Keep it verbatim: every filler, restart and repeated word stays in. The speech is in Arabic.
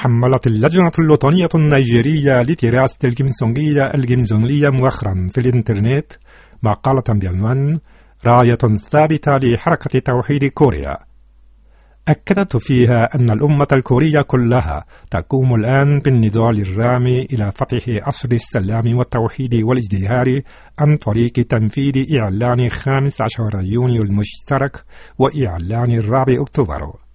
تحملت اللجنة الوطنية النيجيرية لدراسة الكيمسونجية الكيمجونجية مؤخرا في الإنترنت مقالة بعنوان راية ثابتة لحركة توحيد كوريا، أكدت فيها أن الأمة الكورية كلها تقوم الآن بالنضال الرامي إلى فتح عصر السلام والتوحيد والازدهار عن طريق تنفيذ إعلان خامس عشر يونيو المشترك وإعلان الرابع أكتوبر.